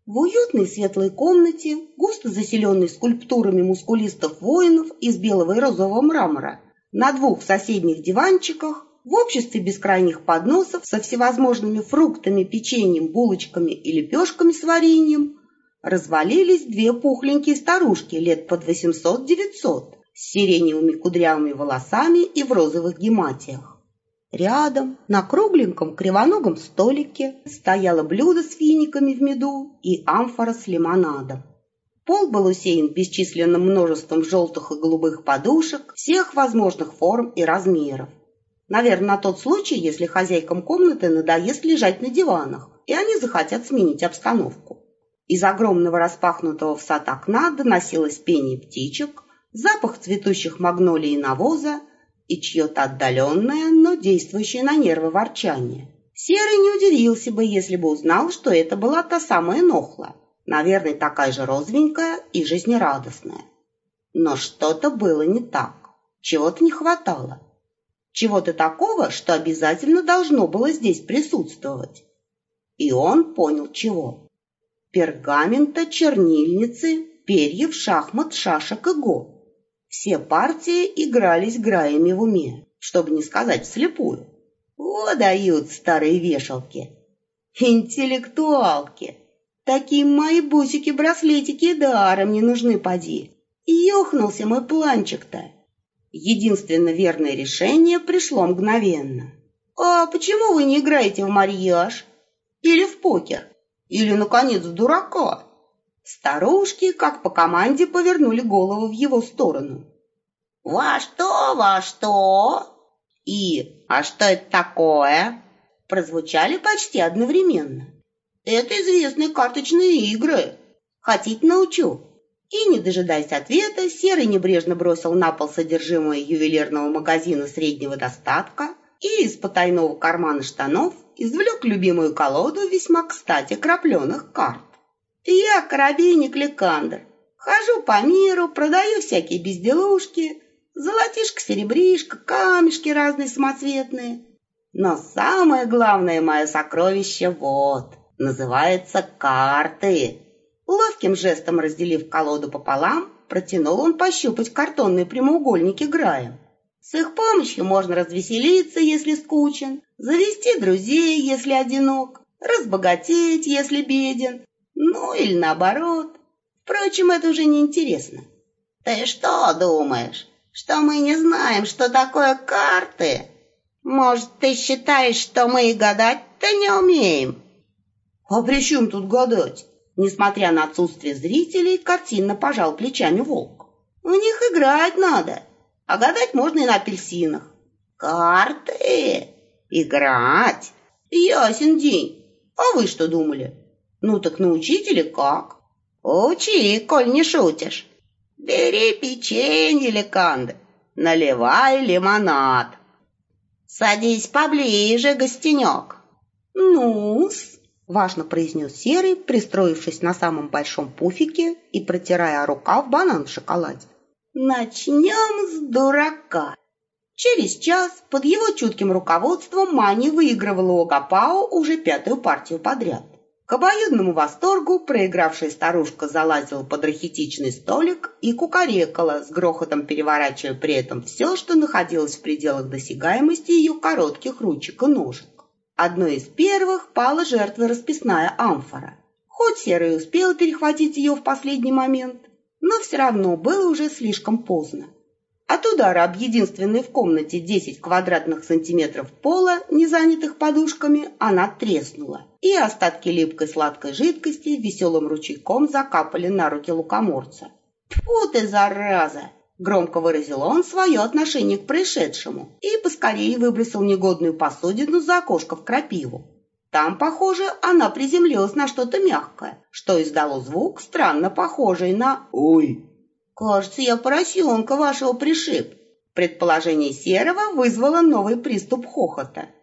В уютной светлой комнате, густо заселенной скульптурами мускулистых воинов из белого и розового мрамора, на двух соседних диванчиках, в обществе бескрайних подносов со всевозможными фруктами, печеньем, булочками и лепешками с вареньем, развалились две пухленькие старушки лет под 800-900 с сиреневыми кудрявыми волосами и в розовых гематиях. Рядом, на кругленьком кривоногом столике, стояло блюдо с финиками в меду и амфора с лимонадом. Пол был усеян бесчисленным множеством желтых и голубых подушек всех возможных форм и размеров. Наверное, на тот случай, если хозяйкам комнаты надоест лежать на диванах, и они захотят сменить обстановку. Из огромного распахнутого в сад окна доносилось пение птичек, запах цветущих магнолий и навоза и чье-то отдаленное, но действующее на нервы ворчание. Серый не удивился бы, если бы узнал, что это была та самая Нохла, наверное, такая же розовенькая и жизнерадостная. Но что-то было не так, чего-то не хватало. Чего-то такого, что обязательно должно было здесь присутствовать. И он понял, чего. Пергамента, чернильницы, перьев, шахмат, шашек и го. Все партии игрались граями в уме, чтобы не сказать вслепую. О, дают старые вешалки! Интеллектуалки! Такие мои бусики-браслетики даром не нужны, поди. Ёхнулся мой планчик-то. Единственно верное решение пришло мгновенно. А почему вы не играете в марьяж? Или в покер? Или, наконец, в дурака? Старушки, как по команде, повернули голову в его сторону. «Во что, во что?» И «А что это такое?» прозвучали почти одновременно. «Это известные карточные игры. Хотите, научу?» И, не дожидаясь ответа, Серый небрежно бросил на пол содержимое ювелирного магазина среднего достатка и из потайного кармана штанов извлек любимую колоду весьма кстати крапленых карт. «Я коробейник Ликандр. Хожу по миру, продаю всякие безделушки, золотишко-серебришко, камешки разные самоцветные. Но самое главное мое сокровище вот, называется карты». Ловким жестом разделив колоду пополам, протянул он пощупать картонные прямоугольники граем. С их помощью можно развеселиться, если скучен, завести друзей, если одинок, разбогатеть, если беден, ну или наоборот. Впрочем, это уже не интересно. Ты что думаешь, что мы не знаем, что такое карты? Может, ты считаешь, что мы и гадать-то не умеем? А при чем тут гадать? Несмотря на отсутствие зрителей, картинно пожал плечами волк. В них играть надо, а гадать можно и на апельсинах. Карты? Играть? Ясен день. А вы что думали? Ну так научить или как? Учи, коль не шутишь. Бери печенье, Ликандр, наливай лимонад. Садись поближе, гостенек. Ну-с. Важно произнес Серый, пристроившись на самом большом пуфике и протирая рукав банан в шоколаде. Начнем с дурака. Через час под его чутким руководством Мани выигрывала у Агапао уже 5-ю партию подряд. К обоюдному восторгу проигравшая старушка залазила под рахитичный столик и кукарекала, с грохотом переворачивая при этом все, что находилось в пределах досягаемости ее коротких ручек и ножек. Одной из первых пала жертвой расписная амфора. Хоть Серый успел перехватить ее в последний момент, но все равно было уже слишком поздно. От удара об единственный в комнате 10 квадратных сантиметров пола, не занятых подушками, она треснула, и остатки липкой сладкой жидкости веселым ручейком закапали на руки лукоморца. «Тьфу ты, зараза!» — громко выразил он свое отношение к происшедшему и поскорее выбросил негодную посудину за окошко в крапиву. Там, похоже, она приземлилась на что-то мягкое, что издало звук, странно похожий на «Ой!». «Кажется, я поросенка вашего пришиб». Предположение Серого вызвало новый приступ хохота.